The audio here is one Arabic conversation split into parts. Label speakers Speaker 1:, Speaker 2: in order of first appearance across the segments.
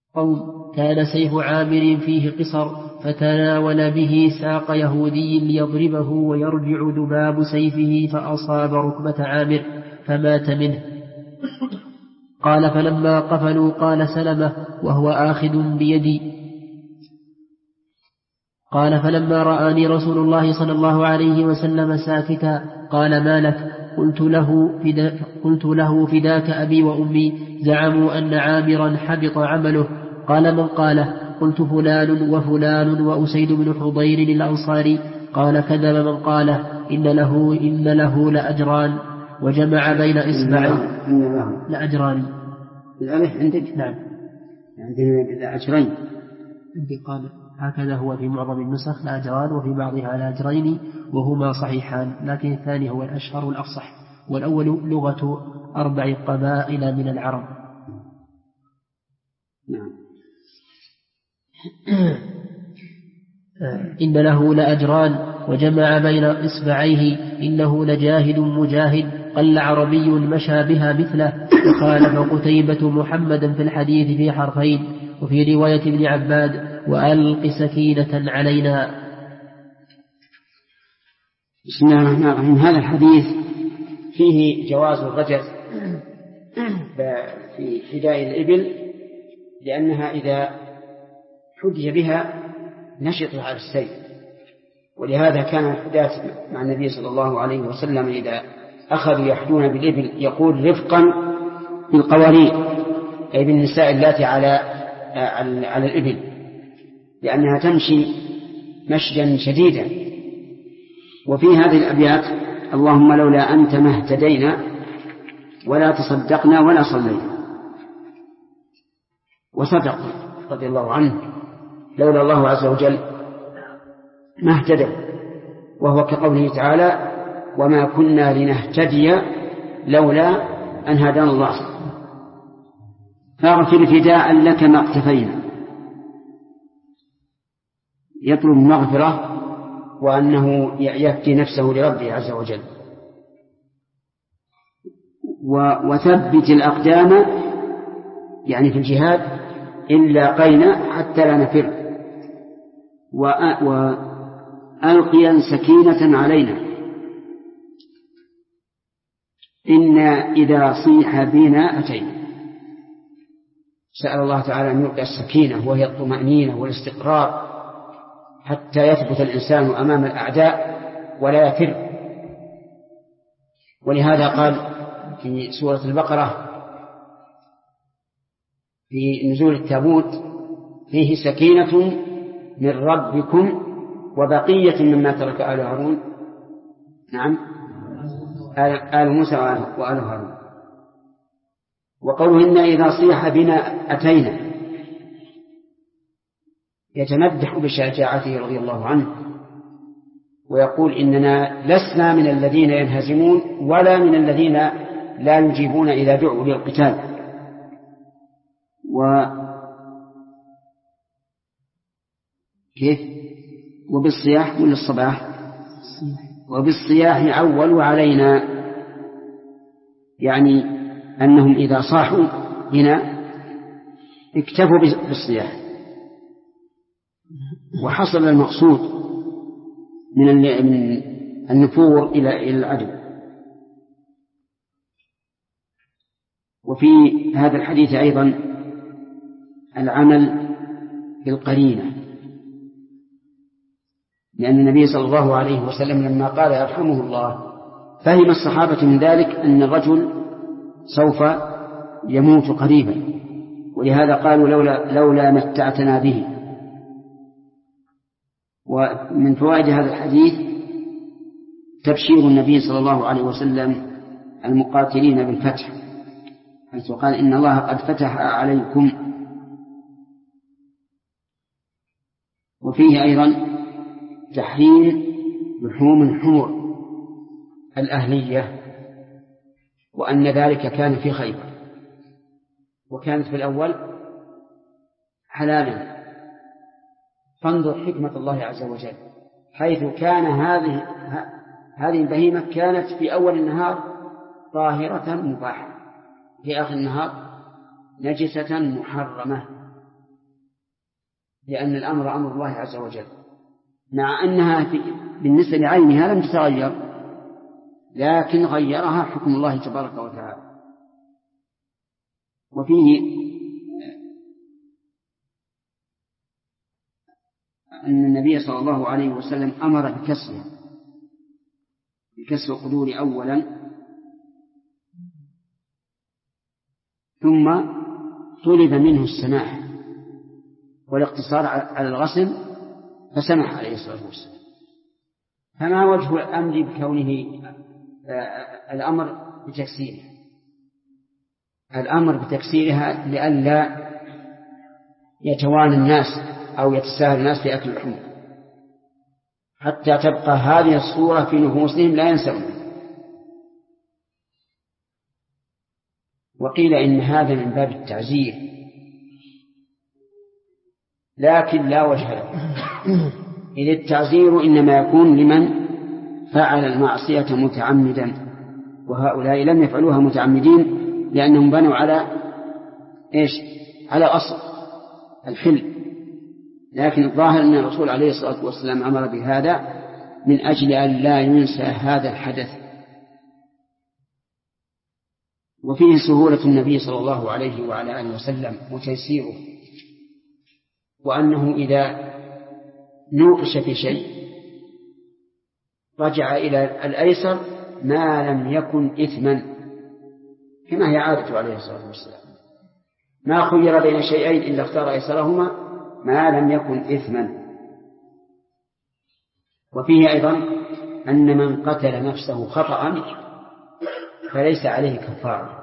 Speaker 1: قوم كان سيف عامر فيه قصر فتناول به ساق يهودي ليضربه ويرجع ذباب سيفه فأصاب ركبة عامر فمات منه. قال فلما قفلوا قال سلمة وهو آخذ بيدي قال فلما رآني رسول الله صلى الله عليه وسلم ساكتا قال ما لك؟ قلت له فداك أبي وأمي زعموا أن عامرا حبط عمله. قال من قاله؟ قلت فلان وفلان وأسيد بن حضير الأنصاري. قال كذب من قاله إن له لأجران وجمع بين إصبعين لأجران
Speaker 2: الألف عندك؟
Speaker 1: نعم
Speaker 2: عندنا لأجرين
Speaker 1: عندي. قال هكذا هو في معظم النسخ لأجران وفي بعضها لأجرين وهما صحيحان، لكن الثاني هو الأشهر والأفصح، والأول لغة 4 قبائل من العرب.
Speaker 2: نعم.
Speaker 1: إن له لأجران وجمع بين إصبعيه إنه لجاهد مجاهد قل عربي مشى بها مثله. وخالف قتيبة محمدا في الحديث في حرفين، وفي رواية ابن عباد وألق سكينة علينا.
Speaker 2: بسم الله الرحمن الرحيم. هذا الحديث فيه جواز الرجز في حداء الإبل، لأنها إذا حدي بها نشطت على السير، ولهذا كان الحداث مع النبي صلى الله عليه وسلم إذا أخذوا يحدون بالإبل يقول رفقا بالقوارير، أي بالنساء اللاتي على الإبل، لأنها تمشي مشيا شديدا. وفي هذه الأبيات اللهم لولا أنت ما اهتدينا ولا تصدقنا ولا صلينا. وصدق رضي الله عنه، لولا الله عز وجل ما اهتدوا، وهو كقوله تعالى وما كنا لنهتدي لولا أن هدانا الله. فاغفر فداء لك ما اقتفينا، يطلب المغفرة وأنه يفدي نفسه لربه عز وجل. وثبت الأقدام يعني في الجهاد إلا قينا حتى لا نفر، وألقيا سكينة علينا إنا إذا صيح بنا أتينا. سأل الله تعالى أن يلقي السكينة وهي الطمأنينة والاستقرار حتى يثبت الإنسان أمام الأعداء ولا يفر. ولهذا قال في سورة البقرة في نزول التابوت فيه سكينة من ربكم وبقية مما ترك آل هارون، نعم آل موسى وآل هارون. وقوله إنا إذا صيح بنا أتينا يتمدح بشجاعته رضي الله عنه، ويقول إننا لسنا من الذين ينهزمون ولا من الذين لا يجيبون إذا دعوا للقتال. كيف؟ وبالصياح ولا الصباح؟ وبالصياح عولوا علينا، يعني أنهم إذا صاحوا هنا اكتفوا بالصياح، وحصل المقصود من النفور إلى العدو. وفي هذا الحديث أيضا العمل بالقرينة، لأن النبي صلى الله عليه وسلم لما قال يرحمه الله فهم الصحابة من ذلك أن الرجل سوف يموت قريبا، ولهذا قالوا لولا متعتنا به. ومن فوائد هذا الحديث تبشير النبي صلى الله عليه وسلم المقاتلين بالفتح، حيث قال إن الله قد فتح عليكم. وفيه أيضا تحريم لحوم الحمر الأهلية، وأن ذلك كان في خيبر، وكانت في الأول حلالا. فانظر حكمة الله عز وجل، حيث كان هذه البهيمة كانت في أول النهار طاهرة مباحة، في آخر النهار نجسة محرمة، لأن الأمر أمر الله عز وجل، مع أنها بالنسبة لعينها لم تتغير، لكن غيرها حكم الله تبارك وتعالى. وفيه أن النبي صلى الله عليه وسلم أمر بكسر القدور أولا، ثم طلب منه السماح والاقتصار على الغسل فسمح عليه الصلاة والسلام. فما وجه الأمر بكونه الأمر بتكسيرها؟ الأمر بتكسيرها لئلا يتوانى الناس أو يتساهل الناس في أكل اللحوم، حتى تبقى هذه الصورة في نفوسهم لا ينسون. وقيل إن هذا من باب التعزير، لكن لا وجه له، إذ التعزير إنما يكون لمن فعل المعصية متعمدا، وهؤلاء لم يفعلوها متعمدين لأنهم بنوا على أصل الحل. لكن الظاهر أن الرسول عليه الصلاة والسلام أمر بهذا من أجل أن لا ينسى هذا الحدث. وفيه سهولة النبي صلى الله عليه وعلى آله وسلم وتيسيره، وأنه إذا نوقش في شيء رجع إلى الأيسر ما لم يكن إثما، كما هي عادته عليه الصلاة والسلام، ما خير بين شيئين إلا اختار أيسرهما ما لم يكن إثما. وفيه أيضا أن من قتل نفسه خطأ فليس عليه كفارة،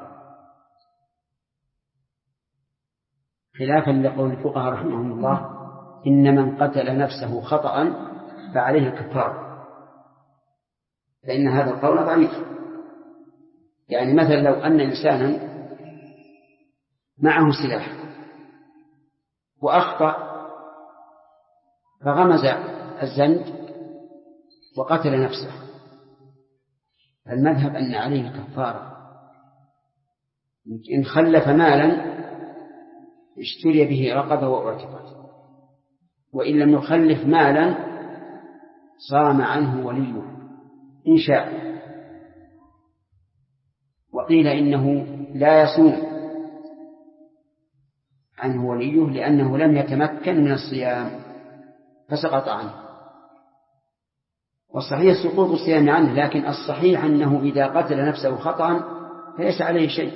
Speaker 2: خلافا لقول الفقهاء رحمهم الله إن من قتل نفسه خطأ فعليه كفارة، فإن هذا القول ضعيف. يعني مثلا لو أن إنسانا معه سلاح وأخطأ فغمز الزند وقتل نفسه، المذهب أن عليه كفارة. إن خلف مالا اشتري به رقبة واعتقد، وإن لم يخلف مالا صام عنه وليه إن شاء. وقيل إنه لا يصوم عنه وليه لأنه لم يتمكن من الصيام فسقط عنه. والصحيح سقوط الصيام عنه، لكن الصحيح أنه إذا قتل نفسه خطأ فليس عليه شيء.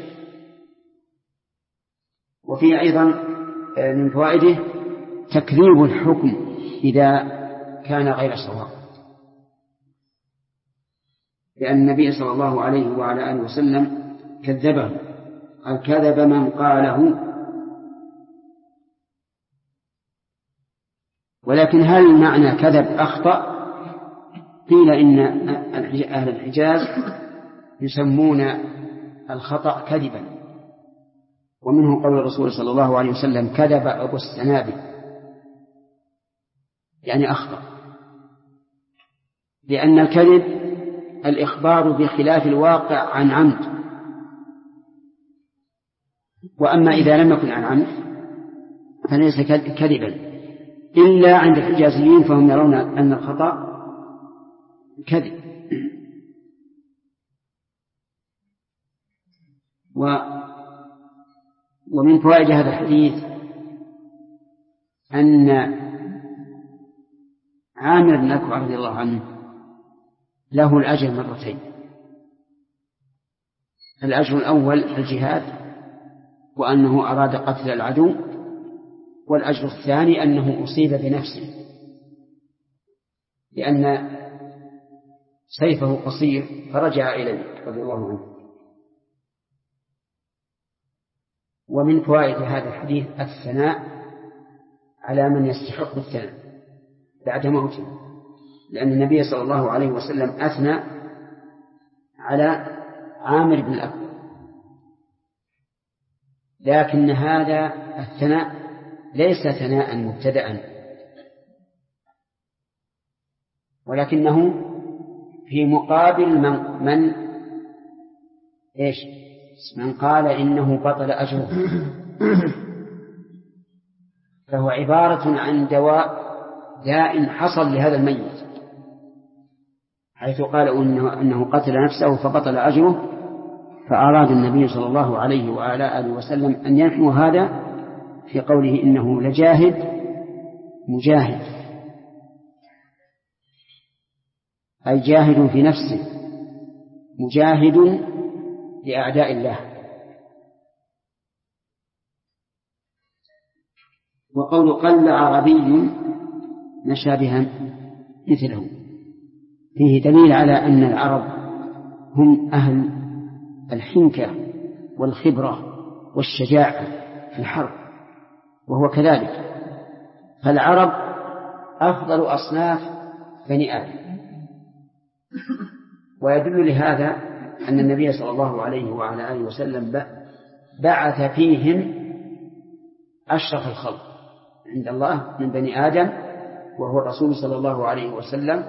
Speaker 2: وفيه أيضا من فوائده تكذيب الحكم إذا كان غير صواب، لأن النبي صلى الله عليه وعلى آله وسلم كذبه، قال كذب من قاله. ولكن هل معنى كذب أخطأ؟ قيل إن أهل الحجاز يسمون الخطأ كذبا، ومنه قول الرسول صلى الله عليه وسلم كذب أبو السنابل، يعني أخطأ، لأن الكذب الإخبار بخلاف الواقع عن عمد. وأما إذا لم يكن عن عمد فليس كذبا، إلا عند الحجازيين فهم يرون أن الخطأ كذب. ومن فوائد هذا الحديث أن عامر بن أكوع رضي الله عنه له الأجر مرتين: الأجر الأول الجهاد وأنه أراد قتل العدو، والأجر الثاني أنه أصيب بنفسه لأن سيفه قصير فرجع إليه رضي الله عنه. ومن فوائد هذا الحديث الثناء على من يستحق الثناء بعد موته، لأن النبي صلى الله عليه وسلم أثنى على عامر بن الأكوع، لكن هذا الثناء ليس ثناء مبتدأ، ولكنه في مقابل من قال إنه بطل أجره. فهو عبارة عن داء حصل لهذا الميت، حيث قالوا أنه قتل نفسه فبطل أجره، فأراد النبي صلى الله عليه وعلى آله وسلم أن ينحو هذا في قوله إنه لجاهد مجاهد، أي جاهد في نفسه مجاهد لأعداء الله. وقول قل عربي مشابها مثله فيه دليل على أن العرب هم أهل الحنكة والخبرة والشجاعة في الحرب، وهو كذلك، فالعرب أفضل أصناف بني آدم. ويدل لهذا أن النبي صلى الله عليه وعلى آله وسلم بعث فيهم أشرف الخلق عند الله من بني آدم، وهو الرسول صلى الله عليه وسلم،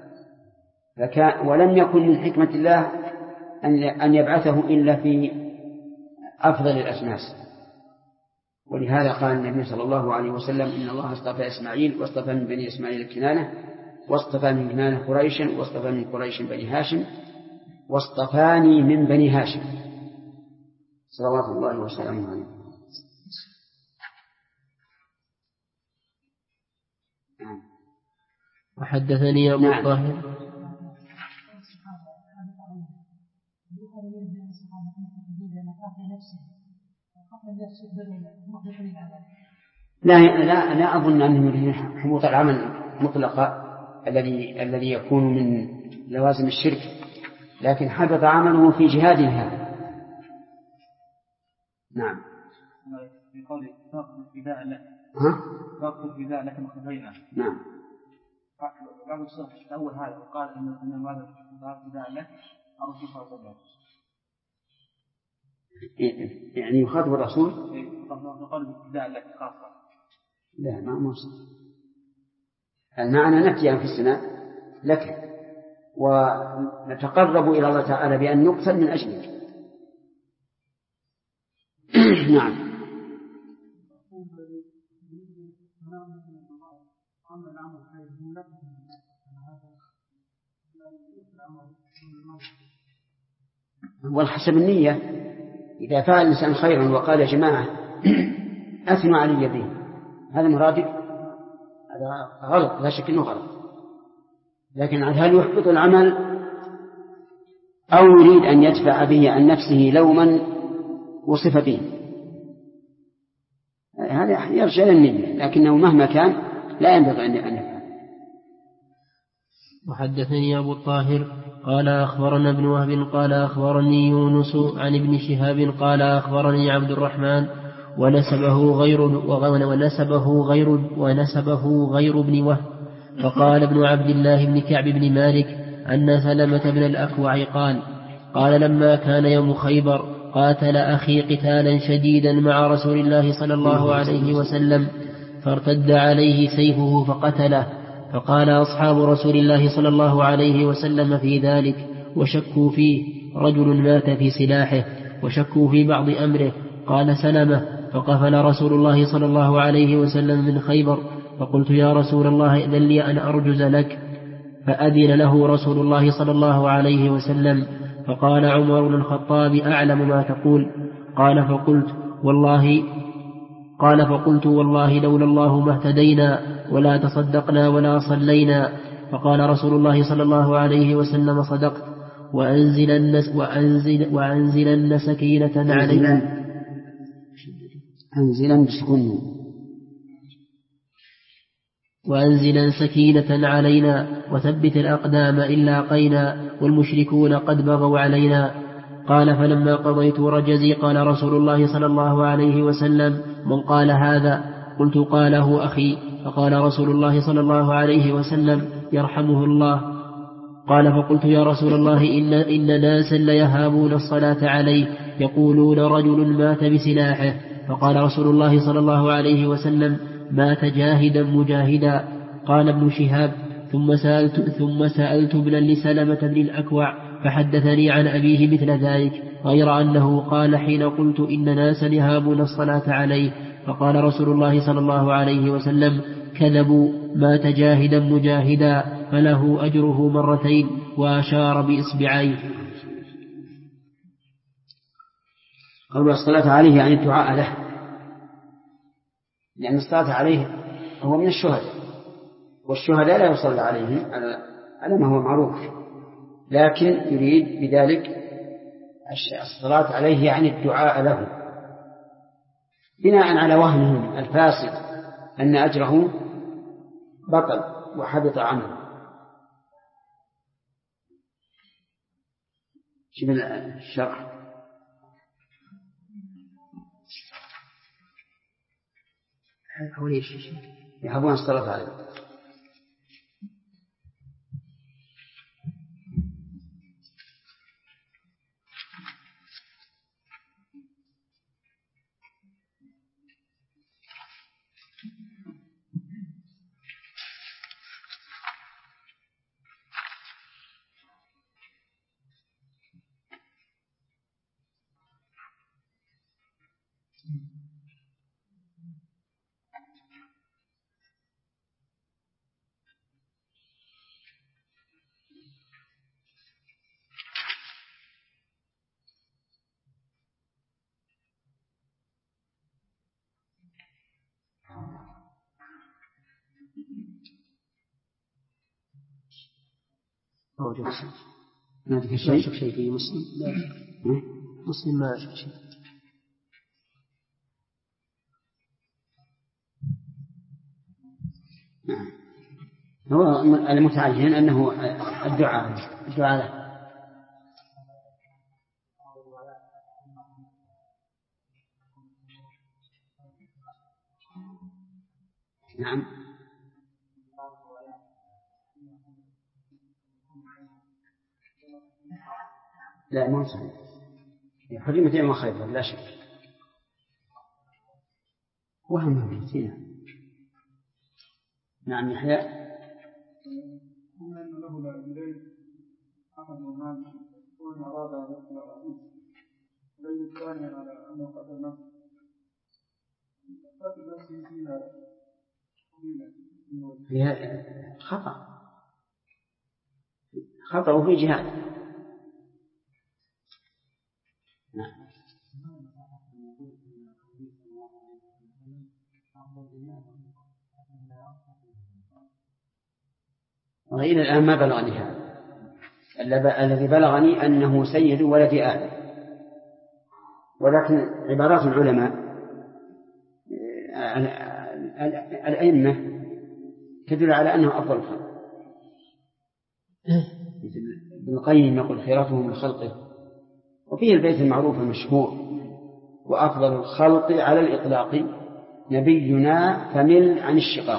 Speaker 2: ولم يكن من حكمة الله أن يبعثه إلا في أفضل الأجناس. ولهذا قال النبي صلى الله عليه وسلم إن الله اصطفى إسماعيل واصطفى من بني إسماعيل كنانة، واصطفى من كنانة قريشا، واصطفى من قريش بني هاشم، واصطفاني من بني هاشم، صلوات الله وسلامه عليه.
Speaker 1: وحدثني أبو طاهر
Speaker 2: لا أظن أنه يريد حبوط العمل مطلقا الذي يكون من لوازم الشرك، لكن حبط عمله في جهاده هذا. نعم.
Speaker 3: في قوله فاقد الفداء لك، فاقد الفداء لك مخفينا.
Speaker 2: نعم.
Speaker 3: بعض الشرح الأول هذا وقال إن هذا الفداء لك الرسول صلى الله عليه وسلم،
Speaker 2: يعني يخاطب الرسول
Speaker 3: قال بالفداء لك خاصة.
Speaker 2: لا ما موصل المعنى نأتي أنفسنا لك ونتقرب إلى الله تعالى بأن نقتل من أجلك. نعم. والحسب النية، إذا فعل الإنسان خيرا وقال يا جماعة أثنوا علي به، هذا مرادف، هذا غلط لا شك أنه غلط، لكن هل يحبط العمل أو يريد أن يدفع به عن نفسه لوما وصف به، هذا يرجع للنية، لكنه مهما كان لا ينبغي أن يفعل.
Speaker 1: وحدثني أبو الطاهر قال أخبرنا ابن وهب قال أخبرني يونس عن ابن شهاب قال أخبرني عبد الرحمن ونسبه غير ابن وهب، فقال ابن عبد الله بن كعب بن مالك أن سلمة بن الأكوع قال لما كان يوم خيبر قاتل أخي قتالا شديدا مع رسول الله صلى الله عليه وسلم، فارتد عليه سيفه فقتله، فقال أصحاب رسول الله صلى الله عليه وسلم في ذلك وشكوا فيه، رجل مات في سلاحه وشكوا في بعض أمره. قال سلمة فقفل رسول الله صلى الله عليه وسلم من خيبر، فقلت يا رسول الله إذن لي أن أرجز لك، فأذن له رسول الله صلى الله عليه وسلم، فقال عمر بن الخطاب أعلم ما تقول. قال فقلت والله لولا الله ما اهتدينا ولا تصدقنا ولا صلينا. فقال رسول الله صلى الله عليه وسلم صدقت، وأنزلن سكينة علينا، وأنزلا سكينة علينا وثبت الأقدام إن لاقينا والمشركون قد بغوا علينا. قال فلما قضيت رجزي قال رسول الله صلى الله عليه وسلم من قال هذا؟ قلت قاله أخي. فقال رسول الله صلى الله عليه وسلم يرحمه الله. قال فقلت يا رسول الله إن ناسا ليهابون الصلاة عليه يقولون رجل مات بسلاحه. فقال رسول الله صلى الله عليه وسلم مات جاهدا مجاهدا. قال ابن شهاب ثم سألت ابنا لسلمة بن الأكوع فحدثني عن أبيه مثل ذلك، غير أنه قال حين قلت إن ناسا يهابون الصلاة عليه فقال رسول الله صلى الله عليه وسلم: كذبوا، مات جاهدا مجاهدا فله أجره مرتين، وأشار بإصبعيه.
Speaker 2: قول الصلاة عليه يعني الدعاء له، لأن الصلاة عليه هو من الشهداء، والشهداء لا يصلى عليهم على ما هو معروف، لكن يريد بذلك الصلاة عليه يعني الدعاء له، بناء على وهمهم الفاسد أن أجره بطل وحبط عنه. شوف الشرح. يحبون الصلاة عليه.
Speaker 1: ما أشوف شيء في مسلم، مسلم ما أشوف شيء.
Speaker 2: هو المتعين أنه الدعاء له. نعم. لا ما صحيح، حرمت يوم خيبر لا شك، وهم فيها. نعم يحيى.
Speaker 4: أن له لا إليه أحد المال وإن أراد أن يقتل على نفسه ليس الثاني على أنه قتل نفسه قتل نفسه
Speaker 2: فيها خطأ وفي جهاد. نعم. وإلى الآن ما بلغني هذا، الذي بلغني أنه سيد ولد آدم، ولكن عبارات العلماء الأئمة تدل على أنه أفضل الخلق. ابن القيم يقول خيرته من خلقه، وفيه البيت المعروف المشهور: وأفضل الخلق على الإطلاق نبينا فمل عن الشقاق.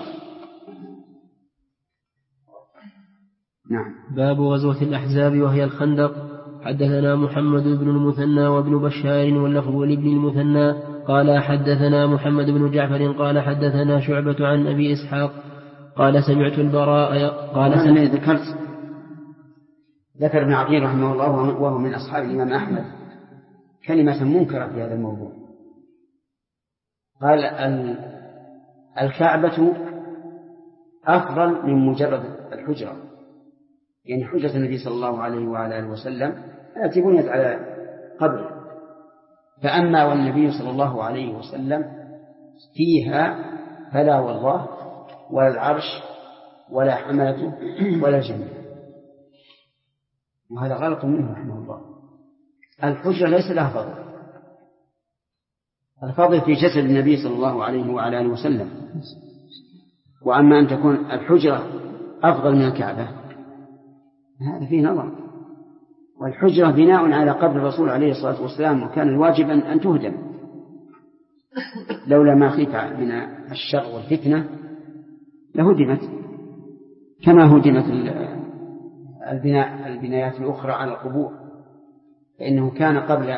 Speaker 2: نعم.
Speaker 1: باب غزوة الأحزاب وهي الخندق. حدثنا محمد بن المثنى وابن بشار واللفظ لابن المثنى قال حدثنا محمد بن جعفر قال حدثنا شعبة عن أبي إسحاق قال سمعت البراء قال
Speaker 2: ذكر ابن عقيل رحمه الله وهو من أصحاب الإمام أحمد كلمة منكرة في هذا الموضوع. قال الكعبة أفضل من مجرد الحجرة، يعني حجرة النبي صلى الله عليه وعلى آله وسلم التي بنيت على قبره، فأما والنبي صلى الله عليه وسلم فيها فلا والله ولا العرش ولا حملته ولا الجنة. وهذا غلط منه رحمه الله. الحجرة ليس لها فضل، الفضل في جسد النبي صلى الله عليه وعلى آله وسلم، وأما أن تكون الحجرة أفضل من الكعبة هذا فيه نظر. والحجرة بناء على قبر الرسول عليه الصلاة والسلام، وكان الواجب أن تهدم لولا ما خيف من الشر والفتنة لهدمت، كما هدمت البنايات الأخرى على القبور، فإنه كان قبل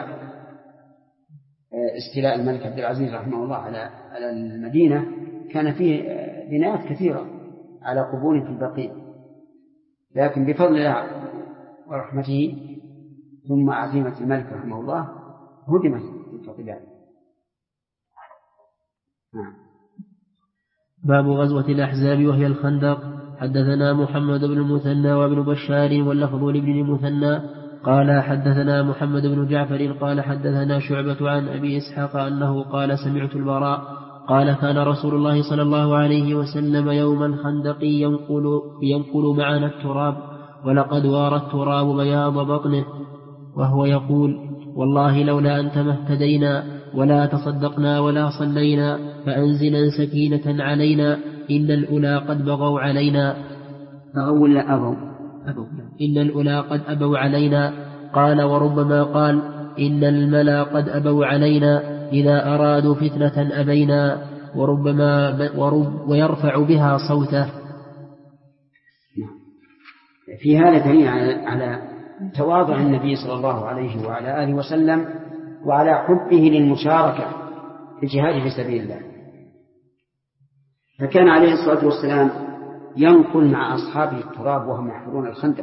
Speaker 2: استيلاء الملك عبد العزيز رحمه الله على المدينة كان فيه بنايات كثيرة على قبور في البقيع، لكن بفضل الله ورحمته ثم عزيمة الملك رحمه الله هدمت تلك القباب.
Speaker 1: باب غزوة الأحزاب وهي الخندق. حدثنا محمد بن المثنى وابن بشار واللفظ لابن المثنى قال حدثنا محمد بن جعفر قال حدثنا شعبة عن أبي إسحاق أنه قال سمعت البراء قال كان رسول الله صلى الله عليه وسلم يوم الخندق ينقل معنا التراب ولقد وارى التراب بياض بطنه وهو يقول والله لولا أنت ما اهتدينا ولا تصدقنا ولا صلينا فأنزلا سكينة علينا إن الأولى قد بغوا علينا إن الأولى قد أبوا علينا. قال وربما قال إن الملا قد أبوا علينا إذا أرادوا فتنة أبينا ويرفع بها صوته.
Speaker 2: في هذا دليل على تواضع النبي صلى الله عليه وعلى آله وسلم وعلى حبه للمشاركة في الجهاد في سبيل الله. فكان عليه الصلاة والسلام ينقل مع أصحابه التراب وهم يحفرون الخندق.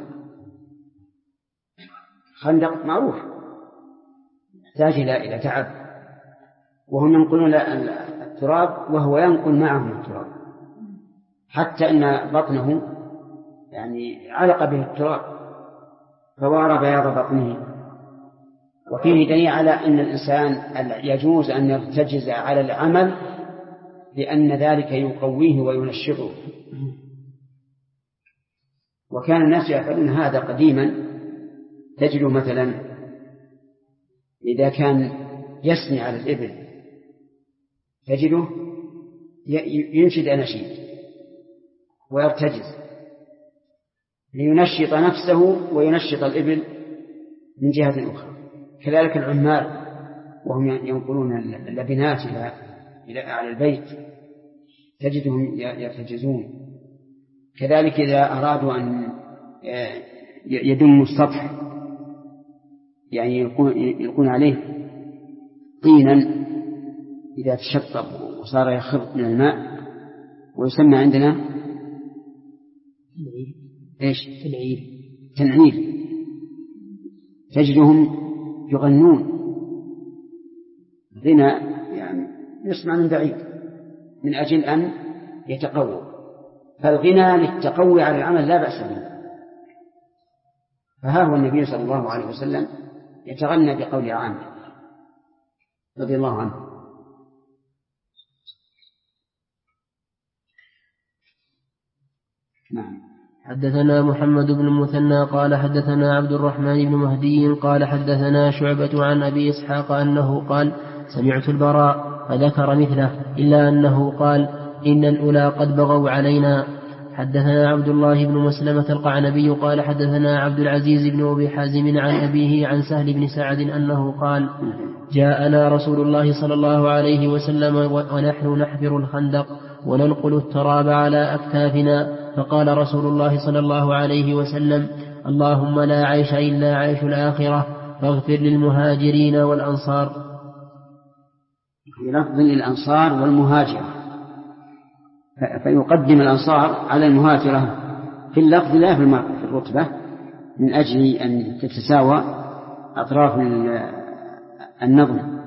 Speaker 2: خندق معروف يحتاج إلى تعب، وهم ينقلون التراب وهو ينقل معهم التراب حتى أن بطنه يعني علق به التراب فوار بياض بطنه. وفيه دليل على أن الإنسان يجوز أن يرتجز على العمل لأن ذلك يقويه وينشطه. وكان الناس يفعلون هذا قديما. تجد مثلا إذا كان يسني على الإبل تجده ينشد أناشيد ويرتجز لينشط نفسه وينشط الإبل من جهة أخرى. كذلك العمال وهم ينقلون اللبنات على البيت تجدهم يرتجزون. كذلك إذا أرادوا أن يدموا السطح يعني يلقون عليه طينا إذا تشطب وصار يخر من الماء ويسمى عندنا تنعيل. تجدهم يغنون غنى يعني يسمع من بعيد من أجل أن يتقوى. فالغنى للتقوي على العمل لا بأس به. فها هو النبي صلى الله عليه وسلم يتغنى بقول عامر رضي الله عنه.
Speaker 1: نعم. حدثنا محمد بن المثنى قال حدثنا عبد الرحمن بن مهدي قال حدثنا شعبة عن أبي إسحاق أنه قال سمعت البراء فذكر مثله إلا أنه قال إن الأولى قد بغوا علينا. حدثنا عبد الله بن مسلمة القعنبي قال حدثنا عبد العزيز بن أبي حازم عن أبيه عن سهل بن سعد أنه قال جاءنا رسول الله صلى الله عليه وسلم ونحن نحفر الخندق وننقل التراب على أكتافنا فقال رسول الله صلى الله عليه وسلم اللهم لا عيش إلا عيش الآخرة فاغفر للمهاجرين والأنصار.
Speaker 2: في لفظ الأنصار والمهاجرة فيقدم الأنصار على المهاجرة في اللفظ لا في الرتبة من أجل أن تتساوى أطراف النظم.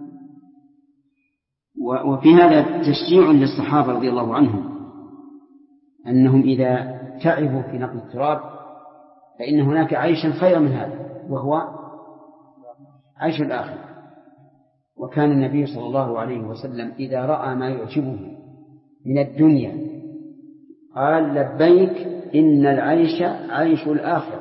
Speaker 2: وفي هذا تشجيع للصحابة رضي الله عنهم أنهم إذا تعبوا في نقل التراب فإن هناك عيشا خيرا من هذا وهو عيش الآخرة. وكان النبي صلى الله عليه وسلم إذا رأى ما يعجبه من الدنيا قال لبيك إن العيش عيش الآخرة.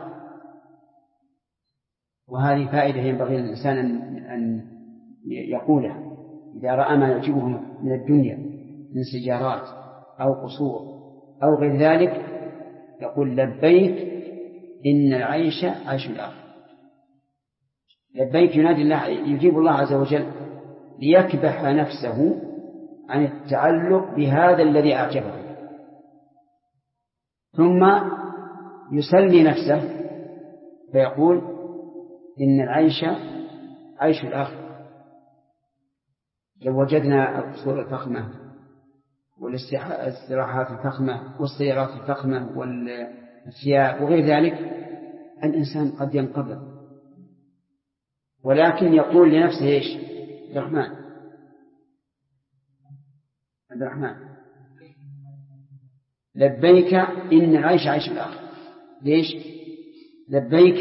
Speaker 2: وهذه فائدة ينبغي للإنسان أن يقولها إذا رأى ما يعجبه من الدنيا من سجارات أو قصور أو غير ذلك يقول لبيك إن العيش عيش الآخرة. لبيك ينادي الله يجيب الله عز وجل ليكبح نفسه عن التعلق بهذا الذي أعجبه ثم يسلي نفسه فيقول إن العيش عيش الآخرة. لو وجدنا القصور الفخمة والاستراحات الفخمة والسيارات الفخمة والثياب وغير ذلك الإنسان قد ينقبض ولكن يقول لنفسه إيش الرحمن عبد الرحمن. لبيك إن العيش عيش الآخر. ليش؟ لبيك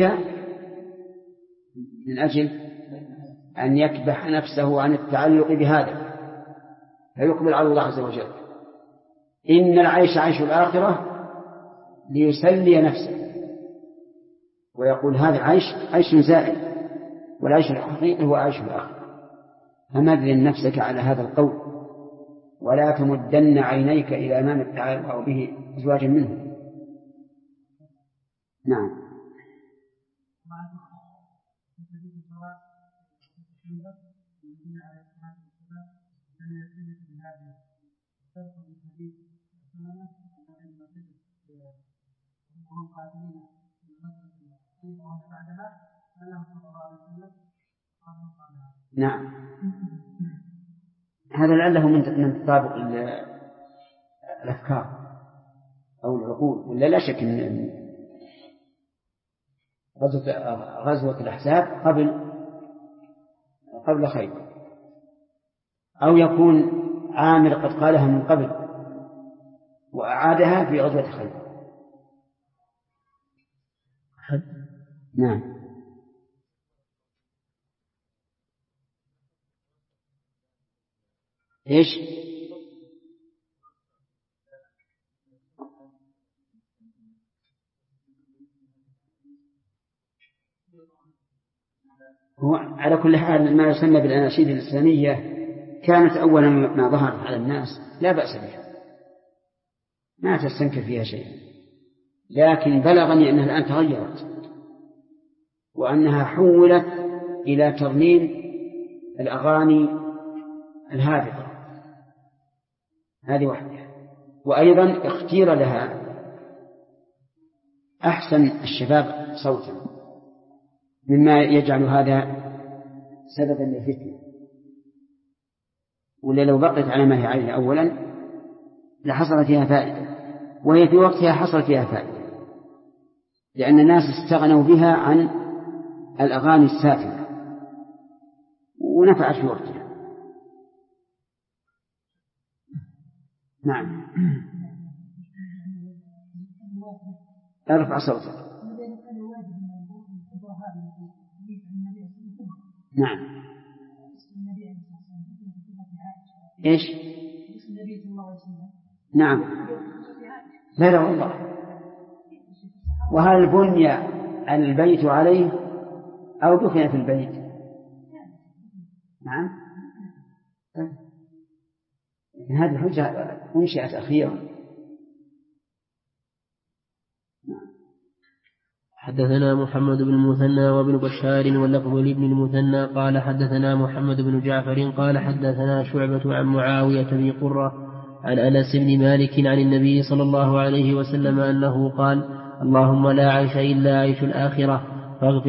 Speaker 2: من أجل أن يكبح نفسه عن التعلق بهذا فيقبل على الله عز وجل. إن العيش عيش الآخرة ليسلي نفسه ويقول هذا عيش زائل، والعيش الحقيقي هو عيش الآخرة. فمذن نفسك على هذا القول ولا تمدن عينيك إلى أمام التعالق به أزواجا منه. نعم. نعم، هذا لعله من تطابق الأفكار أو العقول، ولا لا شك أن غزوة الأحزاب قبل خيبر، أو يكون عامر قد قالها من قبل وأعادها في غزوة خيبر. نعم. إيش؟ هو على كل حال ما يسمى بالأناشيد الإسلامية كانت أولا ما ظهرت على الناس لا بأس بها، ما تستنكر فيها شيء، لكن بلغني أنها الآن تغيرت وأنها حولت إلى ترميم الأغاني الهادفة، هذه واحدة. وأيضا اختير لها أحسن الشباب صوتا مما يجعل هذا سببا للفتنة، ولا لو بقيت على ما هي عليه أولا لحصل فيها فائدة، وهي في وقتها حصل فيها فائدة لأن الناس استغنوا بها عن الأغاني السافلة ونفعت في وقتها. نعم. ارفع صوتك. نعم. إيش؟ نعم. لا والله. وهل بني البيت عليه أو دفن في البيت؟ نعم. هذه الحجة أنشئت أخيرا.
Speaker 1: حدثنا محمد بن المثنى وابن بشار واللفظ لابن المثنى قال حدثنا محمد بن جعفر قال حدثنا شعبة عن معاوية بن قرة عن أنس بن مالك عن النبي صلى الله عليه وسلم أنه قال اللهم لا عيش إلا عيش الآخرة فاغفر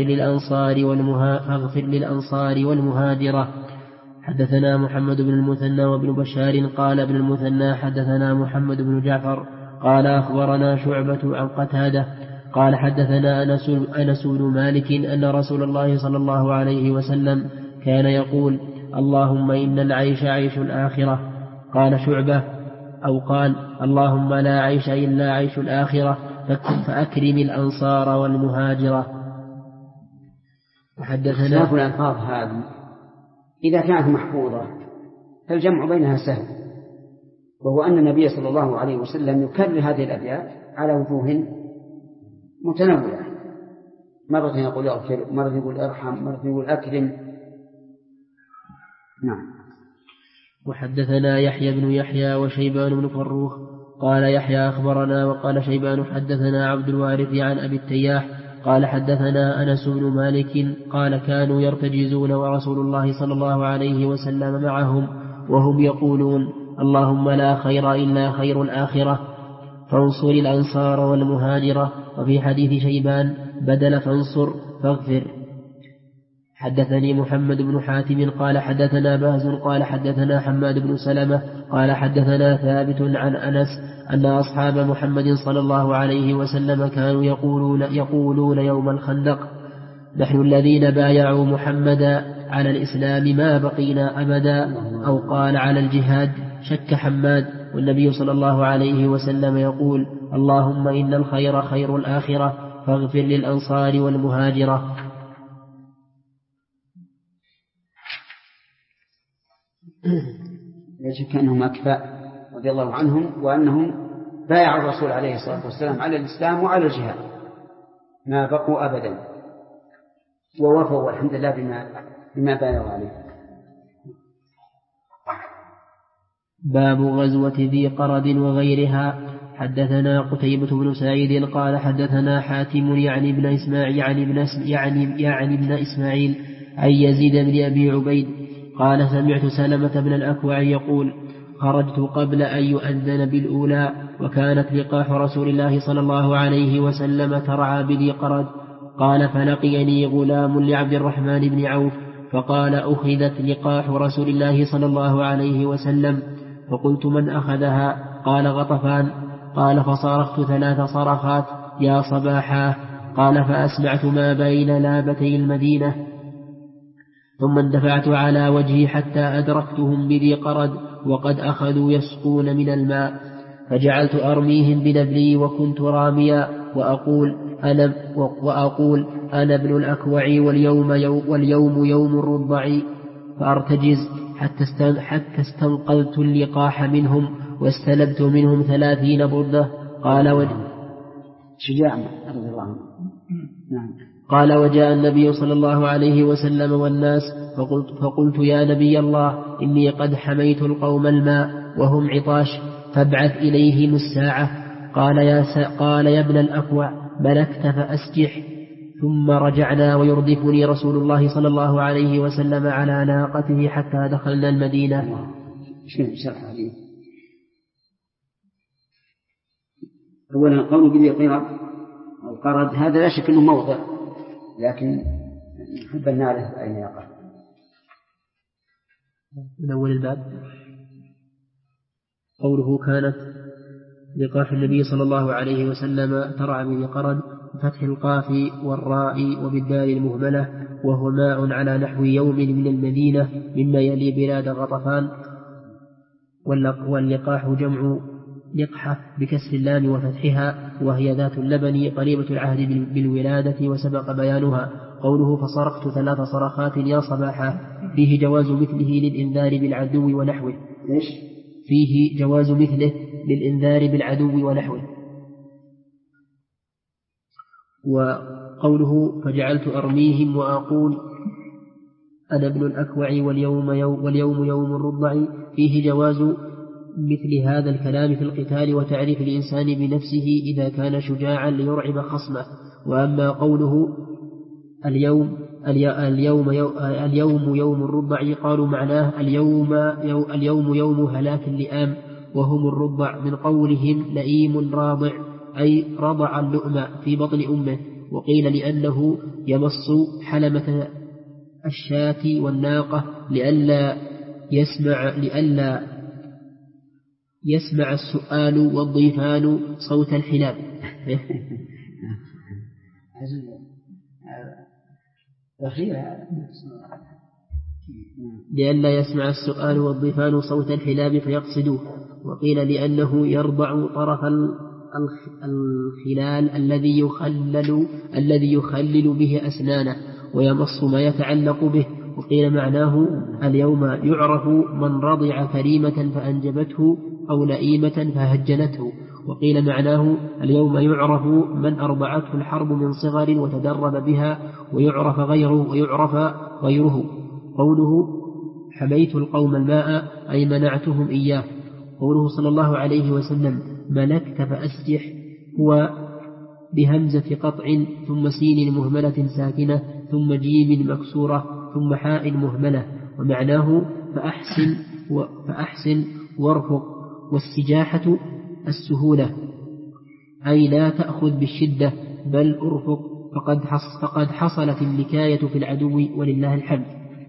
Speaker 1: للأنصار والمهاجرة. حدثنا محمد بن المثنى وابن بشار قال ابن المثنى حدثنا محمد بن جعفر قال أخبرنا شعبة عن قتادة قال حدثنا أنس بن مالك أن رسول الله صلى الله عليه وسلم كان يقول اللهم إن العيش عيش الآخرة. قال شعبة أو قال اللهم لا عيش إلا عيش الآخرة فأكرم الأنصار والمهاجرة.
Speaker 2: اختلاف الألفاظ هذه إذا كانت محفوظة فالجمع بينها سهل، وهو أن النبي صلى الله عليه وسلم يكرر هذه الأبيات على وجوه متنوعة، مرة يقول اغفر، مرة يقول ارحم، مرة يقول أكرم. نعم.
Speaker 1: وحدثنا يحيى بن يحيى وشيبان بن فروخ قال يحيى أخبرنا وقال شيبان حدثنا عبد الوارث عن أبي التياح قال حدثنا أنس بن مالك قال كانوا يرتجزون ورسول الله صلى الله عليه وسلم معهم وهم يقولون اللهم لا خير إلا خير الآخرة فانصر الأنصار والمهاجرة. وفي حديث شيبان بدل فانصر فاغفر. حدثني محمد بن حاتم قال حدثنا باز قال حدثنا حماد بن سلمة قال حدثنا ثابت عن أنس أن أصحاب محمد صلى الله عليه وسلم كانوا يقولون يوم الخندق نحن الذين بايعوا محمدا على الإسلام ما بقينا أبدا، أو قال على الجهاد شك حماد. والنبي صلى الله عليه وسلم يقول: اللهم إن الخير خير الآخرة فاغفر للأنصار والمهاجرة.
Speaker 2: لا شك أنهم أكفاء رضي الله عنهم، وأنهم بايعوا الرسول عليه الصلاة والسلام على الإسلام وعلى الجهاد ما بقوا أبدا، ووفوا والحمد لله بما بايعوا عليه.
Speaker 1: باب غزوة ذي قرد وغيرها. حدثنا قتيبة بن سعيد قال حدثنا حاتم يعني ابن إسماعيل عن يزيد بن أبي عبيد قال سمعت سلمة بن الأكوع يقول: خرجت قبل أن يؤذن بالأولى، وكانت لقاح رسول الله صلى الله عليه وسلم ترعى بذي قرد. قال: فلقيني غلام لعبد الرحمن بن عوف فقال: أخذت لقاح رسول الله صلى الله عليه وسلم. فقلت: من أخذها؟ قال: غطفان. قال: فصارخت 3 صرخات: يا صباحا. قال: فأسمعت ما بين لابتي المدينة، ثم اندفعت على وجهي حتى أدركتهم بذي قرد وقد أخذوا يسقون من الماء، فجعلت أرميهم بنبلي وكنت راميا وأقول أنا ابن الأكوع واليوم يوم الرضع، فأرتجز حتى استنقذت اللقاح منهم واستلبت منهم 30 بردة. قال: وجاء النبي صلى الله عليه وسلم والناس، فقلت: يا نبي الله، إني قد حميت القوم الماء وهم عطاش، فابعث إليهم الساعة. قال: يا ابن الأكوع، ملكت فأسجح. ثم رجعنا ويردفني رسول الله صلى الله عليه وسلم على ناقته حتى دخلنا المدينة.
Speaker 2: أولا قول بذي القرد هذا لا شك أنه موضع، لكن نحب أن نعرف أين يقع.
Speaker 1: من أول الباب قوله: كانت لقاح النبي صلى الله عليه وسلم ترعى بذي قرد، بفتح القاف والراء وبالدال المهملة، وهو ماء على نحو يوم من المدينة مما يلي بلاد غطفان. واللقاح جمع لقحة بكسر اللام وفتحها، وهي ذات اللبن قريبة العهد بالولادة وسبق بيانها. قوله: فصرخت 3 صرخات: يا صباحا، فيه جواز مثله للإنذار بالعدو ونحوه. فيه جواز مثله للإنذار بالعدو ونحوه. وقوله: فجعلت أرميهم وأقول أنا ابن الأكوع واليوم يوم الرضع، فيه جواز مثل هذا الكلام في القتال وتعريف الإنسان بنفسه إذا كان شجاعا ليرعب خصمه. وأما قوله اليوم يوم الرضع، قالوا معناه اليوم يوم هلاك اللئام وهم الرضع، من قولهم لئيم راضع، أي رضع اللؤم في بطن أمه. وقيل لأنه يمص حلمة الشاة والناقة لئلا يسمع السؤال والضيفان صوت الحلاب. لئلا يسمع السؤال والضيفان صوت الحلاب فيقصدوه. وقيل لأنه يرضع طرف الخلال الذي يخلل به أسنانه ويمص ما يتعلق به. وقيل معناه اليوم يعرف من رضع كريمة فأنجبته أو لئيمة فهجنته. وقيل معناه اليوم يعرف من أرضعته الحرب من صغر وتدرب بها ويعرف غيره. قوله: حميت القوم الماء، أي منعتهم إياه. قوله صلى الله عليه وسلم: ملكت فأسجح، هو بهمزة قطع ثم سين مهملة ساكنة ثم جيم مكسورة ثم حاء مهملة، ومعناه فأحسن وارفق. والسجاحة السهولة، أي لا تأخذ بالشدة بل أرفق، فقد حصلت النكاية في العدو ولله الحمد.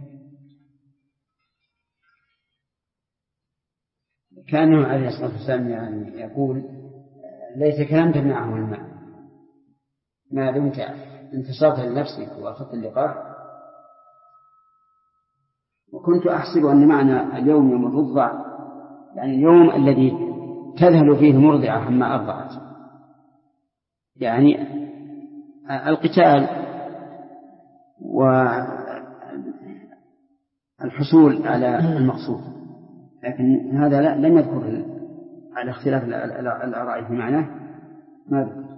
Speaker 2: كأنه عليه الصلاة والسلام يعني يقول: ليس كلام تمنعه الماء ما دمت انتصرت لنفسك وأخذت اللقاح. وكنت أحسب أن معنى اليوم يوم الرضع يعني اليوم الذي تذهل فيه المرضعة عما أرضعت، يعني القتال والحصول على المقصود. لكن هذا لم يذكر على اختلاف الآراء في معناه ما ذكر.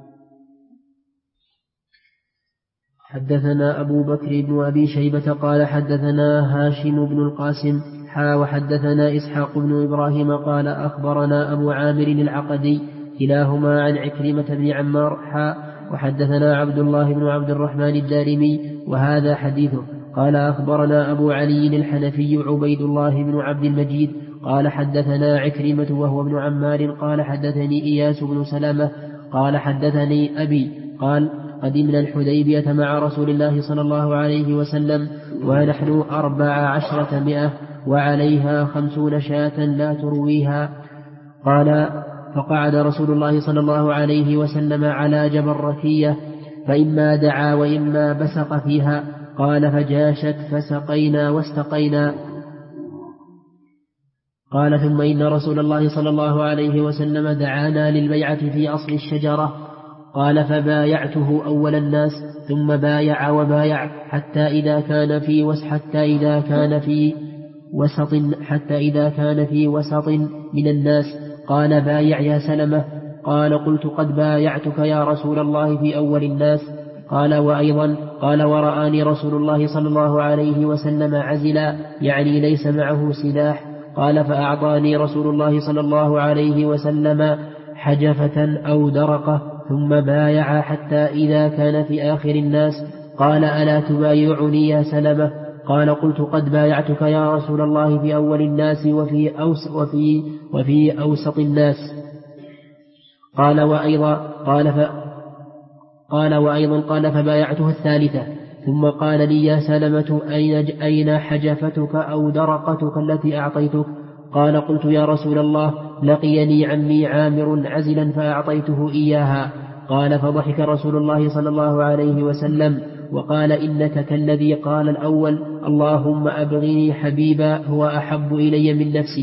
Speaker 1: حدثنا أبو بكر بن أبي شيبة قال حدثنا هاشم بن القاسم وحدثنا إسحاق بن إبراهيم قال أخبرنا أبو عامر العقدي كلاهما عن عكرمة بن عمار وحدثنا عبد الله بن عبد الرحمن الدارمي وهذا حديثه قال أخبرنا أبو علي الحنفي عبيد الله بن عبد المجيد قال حدثنا عكرمة وهو ابن عمار قال حدثني إياس بن سلمة قال حدثني أبي قال قدمنا الحديبية مع رسول الله صلى الله عليه وسلم ونحن 14 وعليها 50 شاة لا ترويها. قال فقعد رسول الله صلى الله عليه وسلم على جبرتية فإما دعا وإما بسق فيها. قال فجاشت فسقينا واستقينا. قال ثم إن رسول الله صلى الله عليه وسلم دعانا للبيعة في أصل الشجرة. قال فبايعته أول الناس ثم بايع وبايع حتى إذا كان في وسط من الناس قال بايع يا سلمة. قال قلت قد بايعتك يا رسول الله في أول الناس. قال وأيضا قال ورآني رسول الله صلى الله عليه وسلم عزلا يعني ليس معه سلاح. قال فأعطاني رسول الله صلى الله عليه وسلم حجفة أو درقة ثم بايع حتى إذا كان في آخر الناس قال ألا تبايعني يا سلمة. قال قلت قد بايعتك يا رسول الله في أول الناس وفي أوسط الناس. قال وأيضا قال فبايعته الثالثة ثم قال لي يا سلمة أين حجفتك أو درقتك التي أعطيتك؟ قال قلت يا رسول الله لقيني عمي عامر عزلا فأعطيته إياها. قال فضحك رسول الله صلى الله عليه وسلم وقال إنك كالذي قال الأول اللهم أبغني حبيبا هو أحب إلي من نفسي.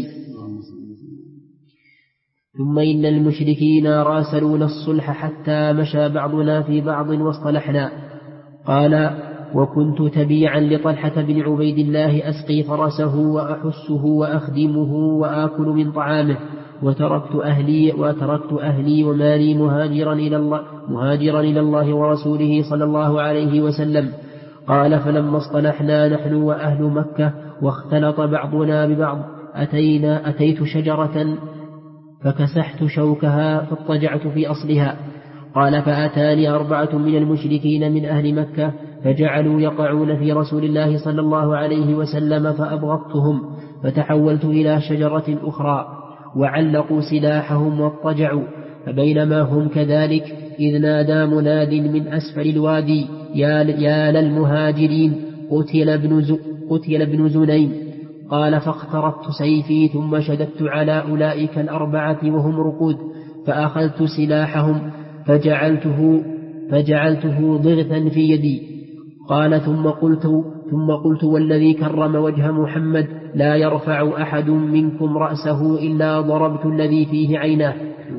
Speaker 1: ثم إن المشركين راسلون الصلح حتى مشى بعضنا في بعض واصطلحنا. قال وكنت تبيعا لطلحة بن عبيد الله أسقي فرسه وأحسه وأخدمه وآكل من طعامه وتركت أهلي ومالي مهاجرا إلى الله ورسوله صلى الله عليه وسلم. قال فلما اصطلحنا نحن وأهل مكة واختلط بعضنا ببعض أتيت شجرة فكسحت شوكها فاضطجعت في أصلها. قال فأتاني 4 من المشركين من أهل مكة فجعلوا يقعون في رسول الله صلى الله عليه وسلم فأبغضتهم فتحولت إلى شجرة أخرى وعلقوا سلاحهم واضطجعوا. فبينما هم كذلك إذ نادى مناد من أسفل الوادي يا للمهاجرين قتل ابن زنيم. قال فاخترت سيفي ثم شددت على أولئك 4 وهم رقود فأخذت سلاحهم فجعلته ضغثا في يدي. قال ثم قلت والذي كرم وجه محمد لا يرفع أحد منكم رأسه إلا ضربت الذي فيه عيناه.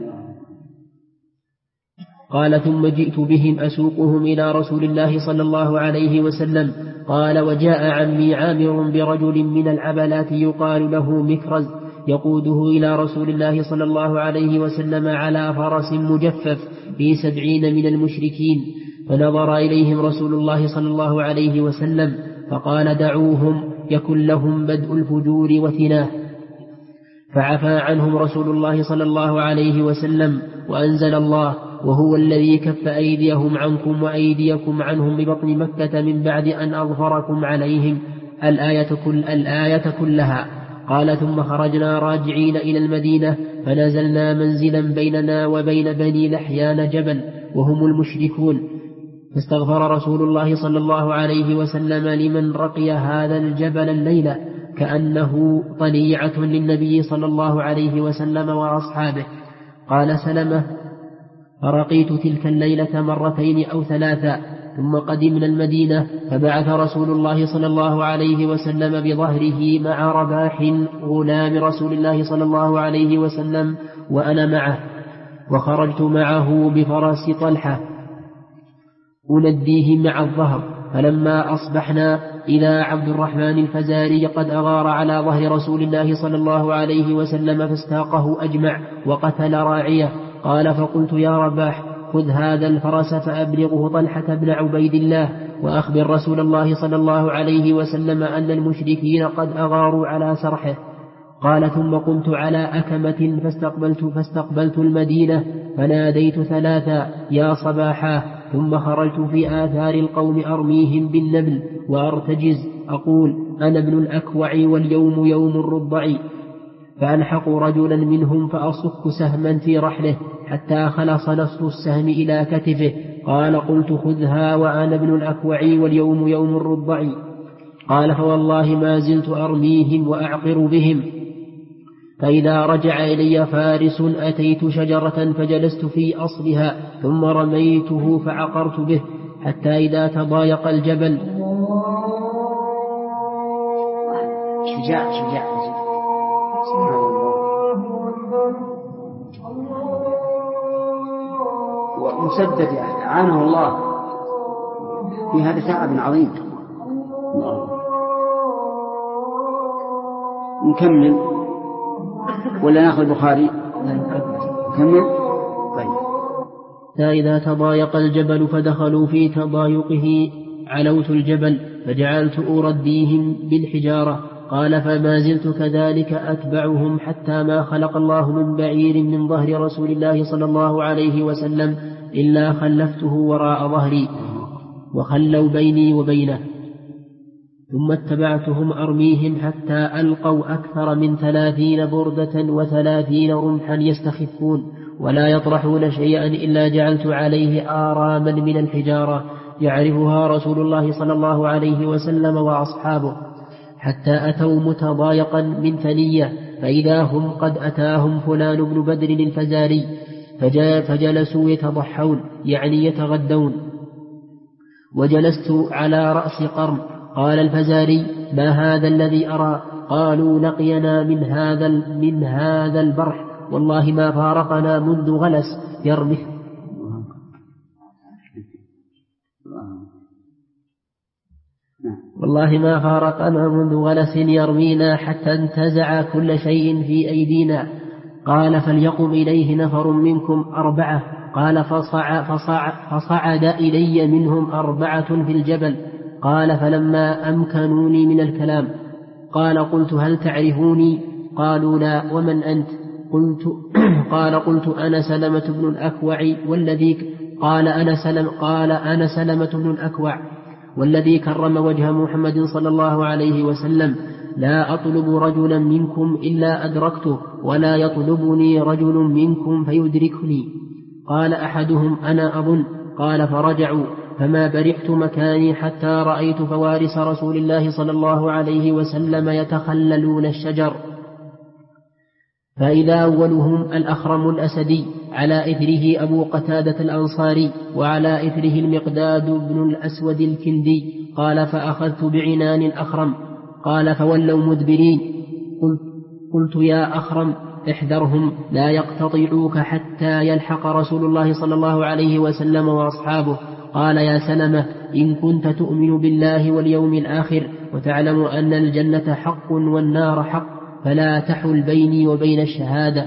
Speaker 1: قال ثم جئت بهم أسوقهم إلى رسول الله صلى الله عليه وسلم. قال وجاء عمي عامر برجل من العبلات يقال له مكرز يقوده إلى رسول الله صلى الله عليه وسلم على فرس مجفف في 70 من المشركين. فنظر إليهم رسول الله صلى الله عليه وسلم فقال دعوهم يكن لهم بدء الفجور وثناه. فعفى عنهم رسول الله صلى الله عليه وسلم وأنزل الله وهو الذي كف أيديهم عنكم وأيديكم عنهم ببطن مكة من بعد أن أظفركم عليهم الآية كلها. قال ثم خرجنا راجعين إلى المدينة فنزلنا منزلا بيننا وبين بني لحيان جبل وهم المشركون فاستغفر رسول الله صلى الله عليه وسلم لمن رقي هذا الجبل الليلة كأنه طليعة للنبي صلى الله عليه وسلم وأصحابه. قال سلمة فرقيت تلك الليلة 2 أو 3 ثم قدمنا المدينة فبعث رسول الله صلى الله عليه وسلم بظهره مع رباح غلام رسول الله صلى الله عليه وسلم وأنا معه، وخرجت معه بفرس طلحة أنديه مع الظهر. فلما أصبحنا إذا عبد الرحمن الفزاري قد أغار على ظهر رسول الله صلى الله عليه وسلم فاستاقه أجمع وقتل راعيه. قال فقلت يا رباح خذ هذا الفرس فأبلغه طلحة بن عبيد الله وأخبر رسول الله صلى الله عليه وسلم أن المشركين قد أغاروا على سرحه. قال ثم قمت على أكمة فاستقبلت المدينة فناديت ثلاثا يا صباحا، ثم خرجت في آثار القوم أرميهم بالنبل وأرتجز أقول أنا ابن الأكوع واليوم يوم الرضع، فألحق رجلا منهم فأصك سهما في رحله حتى خلص نصف السهم إلى كتفه. قال قلت خذها وأنا ابن الأكوع واليوم يوم الرضع. قال فوالله ما زلت أرميهم وأعقر بهم، فإذا رجع إلي فارس أتيت شجرة فجلست في أصلها ثم رميته فعقرت به حتى إذا تضايق الجبل.
Speaker 2: شجاع ومسدد يعني أعانه الله في هذا تعب عظيم. نكمل ولا ناخذ البخاري؟ نكمل. طيب.
Speaker 1: فإذا تضايق الجبل فدخلوا في تضايقه علوت الجبل فجعلت أرديهم بالحجارة. قال فما زلت كذلك أتبعهم حتى ما خلق الله من بعير من ظهر رسول الله صلى الله عليه وسلم إلا خلفته وراء ظهري وخلوا بيني وبينه. ثم اتبعتهم أرميهم حتى ألقوا أكثر من 30 بردة و30 رمحا يستخفون ولا يطرحون شيئا إلا جعلت عليه آراما من الحجارة يعرفها رسول الله صلى الله عليه وسلم وأصحابه، حتى أتوا متضايقا من ثنية فإذا هم قد أتاهم فلان بن بدر الفزاري فجلسوا يتضحون يعني يتغدون، وجلست على رأس قرن. قال الفزاري ما هذا الذي أرى؟ قالوا لقينا من هذا البرح والله ما فارقنا منذ غلس يرمي والله ما فارقنا منذ غلس يرمينا حتى انتزع كل شيء في أيدينا. قال فليقم إليه نفر منكم 4. قال فصعد إلي منهم 4 في الجبل. قال فلما أمكنوني من الكلام قلت هل تعرفوني؟ قالوا لا. ومن أنت؟ قلت أنا سلمة بن الأكوع قال أنا سلمة بن الأكوع والذي كرم وجه محمد صلى الله عليه وسلم. لا أطلب رجلا منكم إلا أدركته ولا يطلبني رجل منكم فيدركني. قال أحدهم أنا أظن. قال فرجعوا فما برحت مكاني حتى رأيت فوارس رسول الله صلى الله عليه وسلم يتخللون الشجر، فإذا أولهم الأخرم الأسدي، على إثره أبو قتادة الأنصاري، وعلى إثره المقداد بن الأسود الكندي. قال فأخذت بعنان الأخرم. قال فولوا مدبرين. قلت يا أخرم احذرهم لا يقتطعوك حتى يلحق رسول الله صلى الله عليه وسلم وأصحابه. قال يا سلمة إن كنت تؤمن بالله واليوم الآخر وتعلم أن الجنة حق والنار حق فلا تحل بيني وبين الشهادة.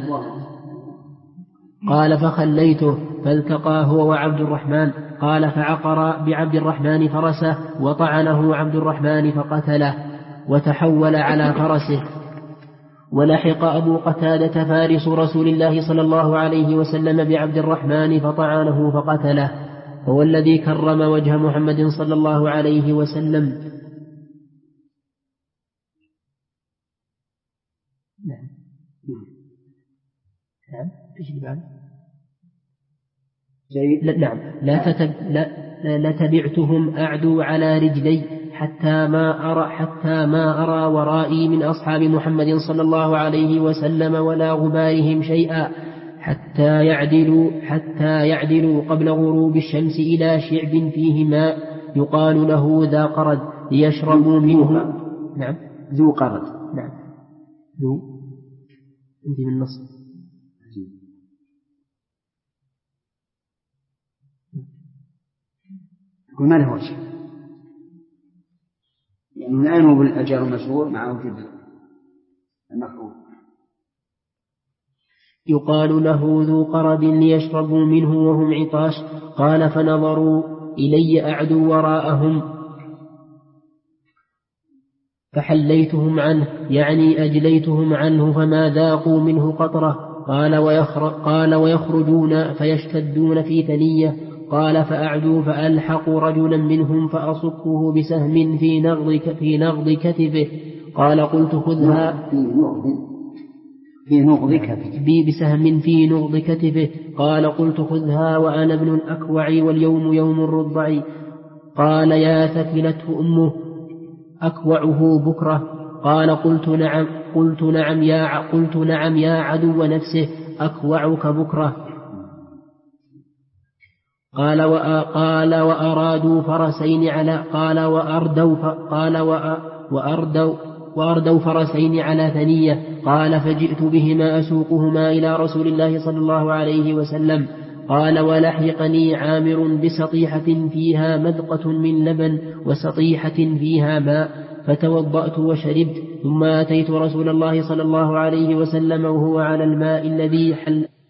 Speaker 1: قال فخليته فالتقى هو وعبد الرحمن. قال فعقر بعبد الرحمن فرسه وطعنه عبد الرحمن فقتله وتحول على فرسه. ولحق أبو قتادة فارس رسول الله صلى الله عليه وسلم بعبد الرحمن فطعنه فقتله. هو الذي كرم وجه محمد صلى الله عليه وسلم. نعم. نعم. لتبعتهم أعدو على رجلي حتى ما أرى ورائي من أصحاب محمد صلى الله عليه وسلم ولا غبارهم شيئا، حتى يعدلوا قبل غروب الشمس إلى شعب فيه ماء يقال له ذا قرد ليشربوا منه. نعم
Speaker 2: ذو قرد.
Speaker 1: نعم ذو عندي من النص.
Speaker 2: وما له وجه يعني لا ينوب الجار المجرور مع وجود المفعول.
Speaker 1: يقال له ذو قرد ليشربوا منه وهم عطاش. قال فنظروا إلي أعدو وراءهم فحليتهم عنه يعني أجليتهم عنه فما ذاقوا منه قطرة. قال ويخرجون فيشتدون في ثنية. قال فأعدوا فألحقوا رجلا منهم فأصبه بسهم في نغض كتفه. قال قلت خذها بسهم في نغض كتفه. قال قلت خذها وأنا ابن الأكوع واليوم يوم الرضع. قال يا ثكلته أمه أكوعه بكرة. قال قلت نعم يا عدو نفسه أكوعك بكرة. قال وأردوا فرسين على ثنية. قال فجئت بهما أسوقهما إلى رسول الله صلى الله عليه وسلم. قال ولحقني عامر بسطيحة فيها مذقة من لبن وسطيحة فيها ماء فتوضأت وشربت ثم أتيت رسول الله صلى الله عليه وسلم وهو على الماء الذي حل